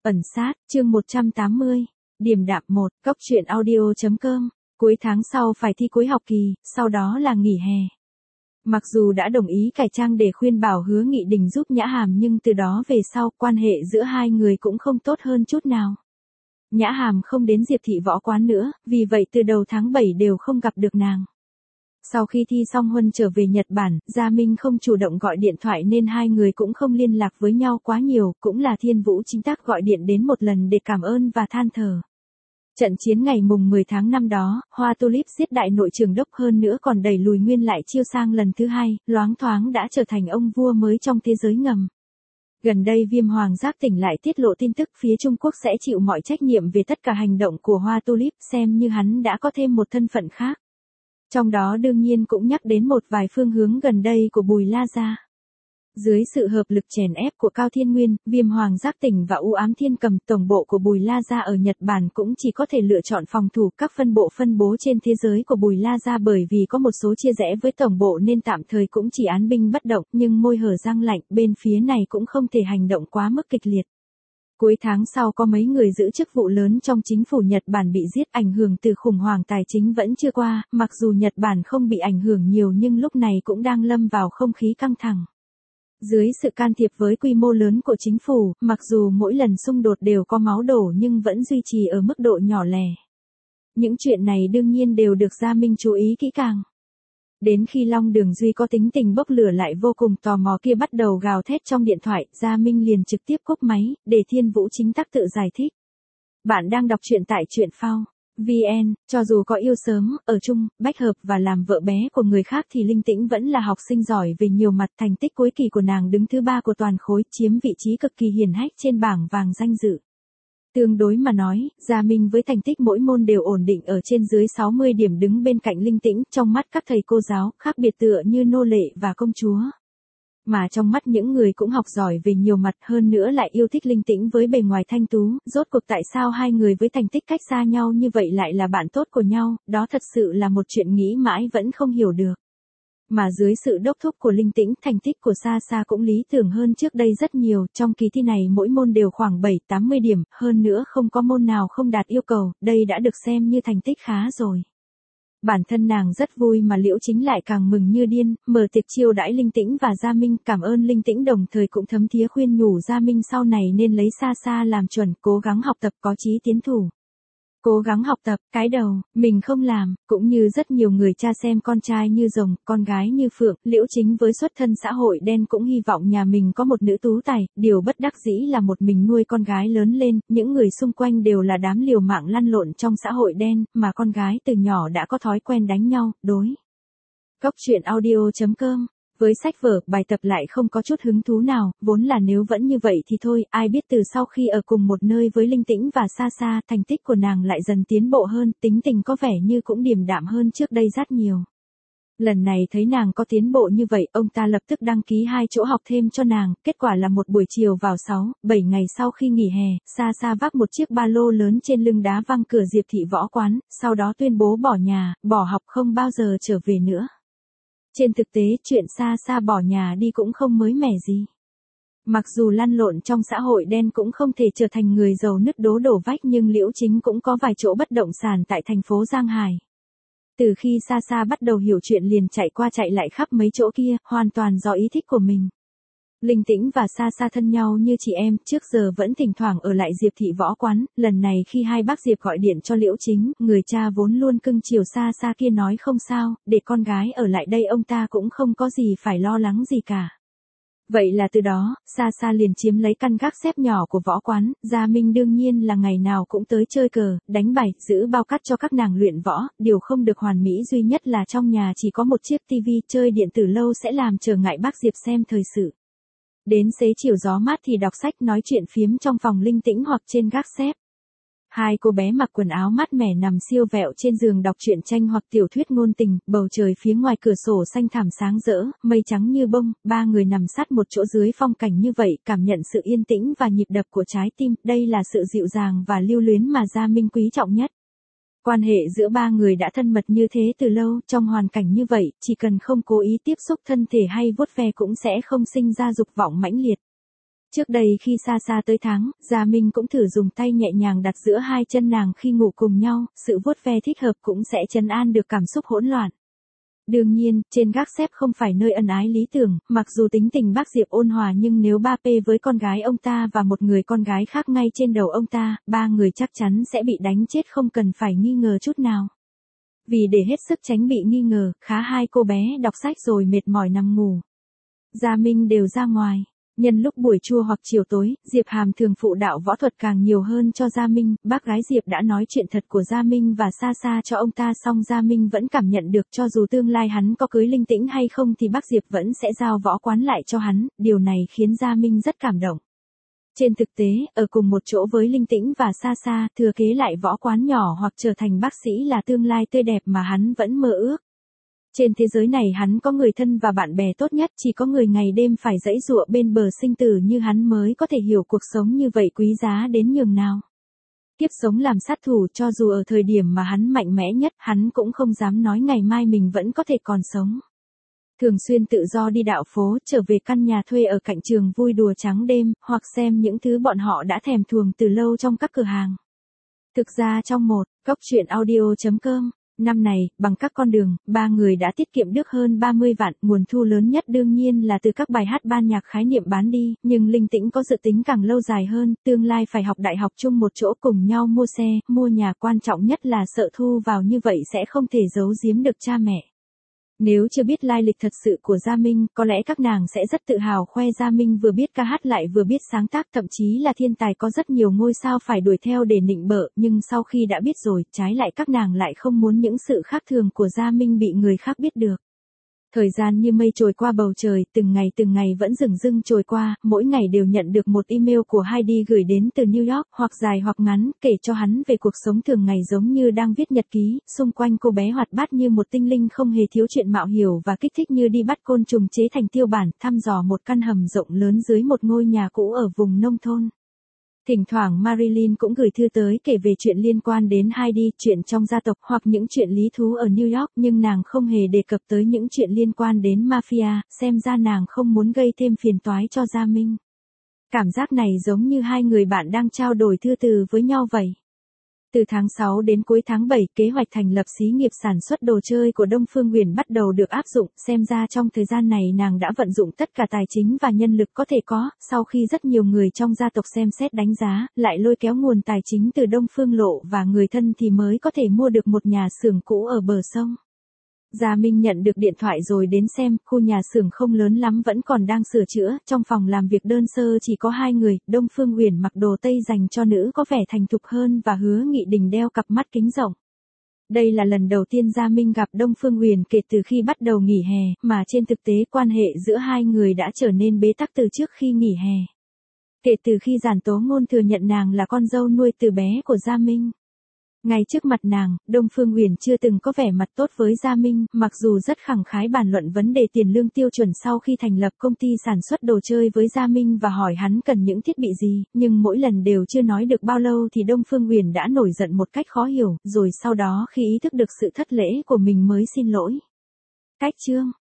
Ẩn sát, chương 180. Điềm đạm 1, Cốc truyện audio.com. Cuối tháng sau phải thi cuối học kỳ, sau đó là nghỉ hè. Mặc dù đã đồng ý cải trang để khuyên bảo Hứa Nghị Đình giúp Nhã Hàm nhưng từ đó về sau quan hệ giữa hai người cũng không tốt hơn chút nào. Nhã Hàm không đến Diệp Thị Võ Quán nữa, vì vậy từ đầu tháng 7 đều không gặp được nàng. Sau khi thi xong huân trở về Nhật Bản, Gia Minh không chủ động gọi điện thoại nên hai người cũng không liên lạc với nhau quá nhiều, cũng là Thiên Vũ chính tác gọi điện đến một lần để cảm ơn và than thở. Trận chiến ngày mùng 10 tháng 5 đó, Hoa Tulip giết đại nội trưởng đốc hơn nữa còn đẩy lùi Nguyên Lại Chiêu sang lần thứ hai, loáng thoáng đã trở thành ông vua mới trong thế giới ngầm. Gần đây Viêm Hoàng Giác tỉnh lại tiết lộ tin tức phía Trung Quốc sẽ chịu mọi trách nhiệm về tất cả hành động của Hoa Tulip, xem như hắn đã có thêm một thân phận khác. Trong đó đương nhiên cũng nhắc đến một vài phương hướng gần đây của Bùi La Gia. Dưới sự hợp lực chèn ép của Cao Thiên Nguyên, Viêm Hoàng Giác Tỉnh và U Ám Thiên Cầm, tổng bộ của Bùi La Gia ở Nhật Bản cũng chỉ có thể lựa chọn phòng thủ các phân bộ phân bố trên thế giới của Bùi La Gia bởi vì có một số chia rẽ với tổng bộ nên tạm thời cũng chỉ án binh bất động, nhưng môi hở răng lạnh, bên phía này cũng không thể hành động quá mức kịch liệt. Cuối tháng sau có mấy người giữ chức vụ lớn trong chính phủ Nhật Bản bị giết, ảnh hưởng từ khủng hoảng tài chính vẫn chưa qua, mặc dù Nhật Bản không bị ảnh hưởng nhiều nhưng lúc này cũng đang lâm vào không khí căng thẳng. Dưới sự can thiệp với quy mô lớn của chính phủ, mặc dù mỗi lần xung đột đều có máu đổ nhưng vẫn duy trì ở mức độ nhỏ lẻ. Những chuyện này đương nhiên đều được Gia Minh chú ý kỹ càng. Đến khi Long Đường Duy có tính tình bốc lửa lại vô cùng tò mò kia bắt đầu gào thét trong điện thoại, Gia Minh liền trực tiếp cúp máy, để Thiên Vũ chính tác tự giải thích. Bạn đang đọc truyện tại truyện phao VN, cho dù có yêu sớm, ở chung, bách hợp và làm vợ bé của người khác thì Linh Tĩnh vẫn là học sinh giỏi về nhiều mặt, thành tích cuối kỳ của nàng đứng thứ 3 của toàn khối, chiếm vị trí cực kỳ hiển hách trên bảng vàng danh dự. Tương đối mà nói, Gia Minh với thành tích mỗi môn đều ổn định ở trên dưới 60 điểm đứng bên cạnh Linh Tĩnh, trong mắt các thầy cô giáo, khác biệt tựa như nô lệ và công chúa. Mà trong mắt những người cũng học giỏi về nhiều mặt hơn nữa lại yêu thích Linh Tĩnh với bề ngoài thanh tú, rốt cuộc tại sao hai người với thành tích cách xa nhau như vậy lại là bạn tốt của nhau, đó thật sự là một chuyện nghĩ mãi vẫn không hiểu được. Mà dưới sự đốc thúc của Linh Tĩnh, thành tích của Sa Sa cũng lý tưởng hơn trước đây rất nhiều, trong kỳ thi này mỗi môn đều khoảng 7-80 điểm, hơn nữa không có môn nào không đạt yêu cầu, đây đã được xem như thành tích khá rồi. Bản thân nàng rất vui mà Liễu Chính lại càng mừng như điên, mở tiệc chiêu đãi Linh Tĩnh và Gia Minh, cảm ơn Linh Tĩnh đồng thời cũng thấm thía khuyên nhủ Gia Minh sau này nên lấy Sa Sa làm chuẩn, cố gắng học tập có chí tiến thủ. Cố gắng học tập, cái đầu, mình không làm, cũng như rất nhiều người cha xem con trai như rồng, con gái như phượng, Liễu Chính với xuất thân xã hội đen cũng hy vọng nhà mình có một nữ tú tài, điều bất đắc dĩ là một mình nuôi con gái lớn lên, những người xung quanh đều là đám liều mạng lăn lộn trong xã hội đen, mà con gái từ nhỏ đã có thói quen đánh nhau, đối. Cốc truyện audio.com. Với sách vở, bài tập lại không có chút hứng thú nào, vốn là nếu vẫn như vậy thì thôi, ai biết từ sau khi ở cùng một nơi với Linh Tĩnh và Sa Sa, thành tích của nàng lại dần tiến bộ hơn, tính tình có vẻ như cũng điềm đạm hơn trước đây rất nhiều. Lần này thấy nàng có tiến bộ như vậy, ông ta lập tức đăng ký 2 chỗ học thêm cho nàng, kết quả là một buổi chiều vào 6-7 ngày sau khi nghỉ hè, Sa Sa vác một chiếc ba lô lớn trên lưng đá văng cửa Diệp Thị Võ Quán, sau đó tuyên bố bỏ nhà, bỏ học không bao giờ trở về nữa. Trên thực tế, chuyện Sa Sa bỏ nhà đi cũng không mới mẻ gì. Mặc dù lăn lộn trong xã hội đen cũng không thể trở thành người giàu nứt đố đổ vách nhưng Liễu Chính cũng có vài chỗ bất động sản tại thành phố Giang Hải. Từ khi Sa Sa bắt đầu hiểu chuyện liền chạy qua chạy lại khắp mấy chỗ kia, hoàn toàn do ý thích của mình. Linh Tĩnh và Sa Sa thân nhau như chị em, trước giờ vẫn thỉnh thoảng ở lại Diệp Thị Võ Quán, lần này khi hai bác Diệp gọi điện cho Liễu Chính, người cha vốn luôn cưng chiều Sa Sa kia nói không sao, để con gái ở lại đây ông ta cũng không có gì phải lo lắng gì cả. Vậy là từ đó, Sa Sa liền chiếm lấy căn gác xếp nhỏ của võ quán, Gia Minh đương nhiên là ngày nào cũng tới chơi cờ, đánh bài, giữ bao cát cho các nàng luyện võ, điều không được hoàn mỹ duy nhất là trong nhà chỉ có một chiếc tivi, chơi điện tử lâu sẽ làm trở ngại bác Diệp xem thời sự. Đến xế chiều gió mát thì đọc sách nói chuyện phiếm trong phòng Linh Tĩnh hoặc trên gác xếp. Hai cô bé mặc quần áo mát mẻ nằm siêu vẹo trên giường đọc truyện tranh hoặc tiểu thuyết ngôn tình, bầu trời phía ngoài cửa sổ xanh thẳm sáng rỡ, mây trắng như bông, ba người nằm sát một chỗ dưới phong cảnh như vậy, cảm nhận sự yên tĩnh và nhịp đập của trái tim, đây là sự dịu dàng và lưu luyến mà Gia Minh quý trọng nhất. Quan hệ giữa ba người đã thân mật như thế từ lâu, trong hoàn cảnh như vậy, chỉ cần không cố ý tiếp xúc thân thể hay vuốt ve cũng sẽ không sinh ra dục vọng mãnh liệt. Trước đây khi xa xa tới tháng, Gia Minh cũng thử dùng tay nhẹ nhàng đặt giữa hai chân nàng khi ngủ cùng nhau, sự vuốt ve thích hợp cũng sẽ trấn an được cảm xúc hỗn loạn. Đương nhiên, trên gác xếp không phải nơi ân ái lý tưởng, mặc dù tính tình bác Diệp ôn hòa nhưng nếu 3P với con gái ông ta và một người con gái khác ngay trên đầu ông ta, ba người chắc chắn sẽ bị đánh chết không cần phải nghi ngờ chút nào. Vì để hết sức tránh bị nghi ngờ, khá hai cô bé đọc sách rồi mệt mỏi nằm ngủ. Gia Minh đều ra ngoài. Nhân lúc buổi trưa hoặc chiều tối, Diệp Hàm thường phụ đạo võ thuật càng nhiều hơn cho Gia Minh, bác gái Diệp đã nói chuyện thật của Gia Minh và xa xa cho ông ta xong Gia Minh vẫn cảm nhận được cho dù tương lai hắn có cưới Linh Tĩnh hay không thì bác Diệp vẫn sẽ giao võ quán lại cho hắn, điều này khiến Gia Minh rất cảm động. Trên thực tế, ở cùng một chỗ với Linh Tĩnh và xa xa, thừa kế lại võ quán nhỏ hoặc trở thành bác sĩ là tương lai tươi đẹp mà hắn vẫn mơ ước. Trên thế giới này hắn có người thân và bạn bè tốt nhất, chỉ có người ngày đêm phải giãy giụa bên bờ sinh tử như hắn mới có thể hiểu cuộc sống như vậy quý giá đến nhường nào. Kiếp sống làm sát thủ cho dù ở thời điểm mà hắn mạnh mẽ nhất, hắn cũng không dám nói ngày mai mình vẫn có thể còn sống. Thường xuyên tự do đi dạo phố, trở về căn nhà thuê ở cạnh trường vui đùa trắng đêm, hoặc xem những thứ bọn họ đã thèm thuồng từ lâu trong các cửa hàng. Thực ra trong một, Cốc truyện audio.com, năm này, bằng các con đường, ba người đã tiết kiệm được hơn 30 vạn, nguồn thu lớn nhất đương nhiên là từ các bài hát ban nhạc khái niệm bán đi, nhưng Linh Tĩnh có dự tính càng lâu dài hơn, tương lai phải học đại học chung một chỗ cùng nhau mua xe, mua nhà, quan trọng nhất là sợ thu vào như vậy sẽ không thể giấu giếm được cha mẹ. Nếu chưa biết lai lịch thật sự của Gia Minh, có lẽ các nàng sẽ rất tự hào khoe Gia Minh vừa biết ca hát lại vừa biết sáng tác, thậm chí là thiên tài có rất nhiều ngôi sao phải đuổi theo để nịnh bợ, nhưng sau khi đã biết rồi, trái lại các nàng lại không muốn những sự khác thường của Gia Minh bị người khác biết được. Thời gian như mây trôi qua bầu trời, từng ngày vẫn dửng dưng trôi qua, mỗi ngày đều nhận được một email của Heidi gửi đến từ New York, hoặc dài hoặc ngắn, kể cho hắn về cuộc sống thường ngày giống như đang viết nhật ký, xung quanh cô bé hoạt bát như một tinh linh không hề thiếu chuyện mạo hiểm và kích thích như đi bắt côn trùng chế thành tiêu bản, thăm dò một căn hầm rộng lớn dưới một ngôi nhà cũ ở vùng nông thôn. Thỉnh thoảng Marilyn cũng gửi thư tới kể về chuyện liên quan đến Heidi, chuyện trong gia tộc hoặc những chuyện lý thú ở New York, nhưng nàng không hề đề cập tới những chuyện liên quan đến mafia, xem ra nàng không muốn gây thêm phiền toái cho Gia Minh. Cảm giác này giống như hai người bạn đang trao đổi thư từ với nhau vậy. Từ tháng 6 đến cuối tháng 7, kế hoạch thành lập xí nghiệp sản xuất đồ chơi của Đông Phương Huyền bắt đầu được áp dụng, xem ra trong thời gian này nàng đã vận dụng tất cả tài chính và nhân lực có thể có, sau khi rất nhiều người trong gia tộc xem xét đánh giá, lại lôi kéo nguồn tài chính từ Đông Phương Lộ và người thân thì mới có thể mua được một nhà xưởng cũ ở bờ sông. Gia Minh nhận được điện thoại rồi đến xem, khu nhà xưởng không lớn lắm vẫn còn đang sửa chữa, trong phòng làm việc đơn sơ chỉ có hai người, Đông Phương Huyền mặc đồ tây dành cho nữ có vẻ thành thục hơn và Hứa Nghị Đình đeo cặp mắt kính rộng. Đây là lần đầu tiên Gia Minh gặp Đông Phương Huyền kể từ khi bắt đầu nghỉ hè, mà trên thực tế quan hệ giữa hai người đã trở nên bế tắc từ trước khi nghỉ hè. Kể từ khi Giản Tố Ngôn thừa nhận nàng là con dâu nuôi từ bé của Gia Minh. Ngay trước mặt nàng, Đông Phương Huyền chưa từng có vẻ mặt tốt với Gia Minh, mặc dù rất khẳng khái bàn luận vấn đề tiền lương tiêu chuẩn sau khi thành lập công ty sản xuất đồ chơi với Gia Minh và hỏi hắn cần những thiết bị gì, nhưng mỗi lần đều chưa nói được bao lâu thì Đông Phương Huyền đã nổi giận một cách khó hiểu, rồi sau đó khi ý thức được sự thất lễ của mình mới xin lỗi. Cách chương